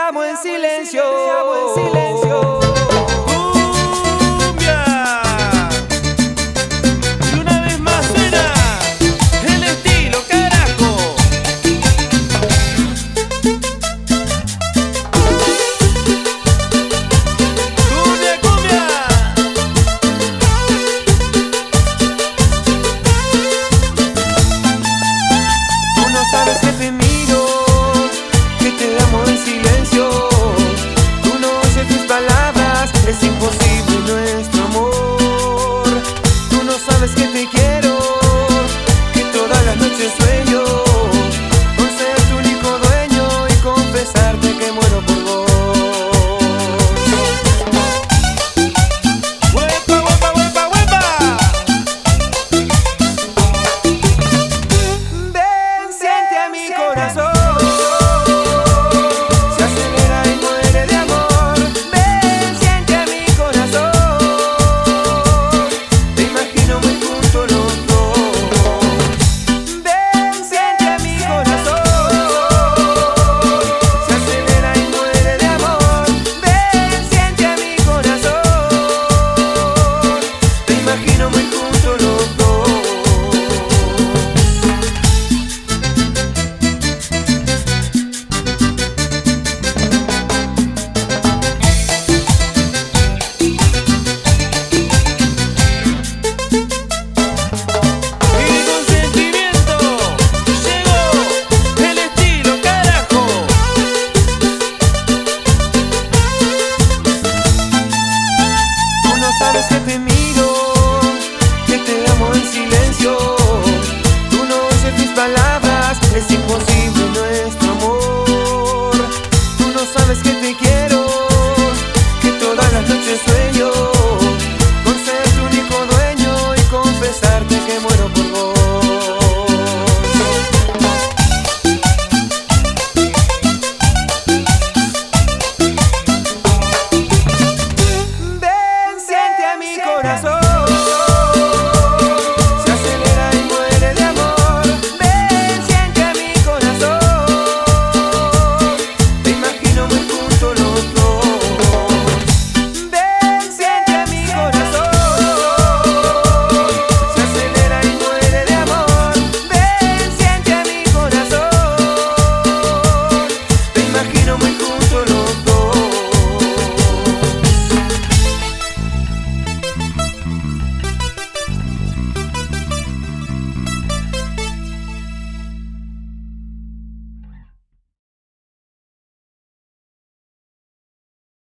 amo en silencio, te amo en silencio. ¡Cumbia! Y una vez más suena el estilo, carajo. ¡Cumbia, cumbia! Tú no sabes que te miro, que te amo en silencio. Tú no oyes mis palabras, es imposible.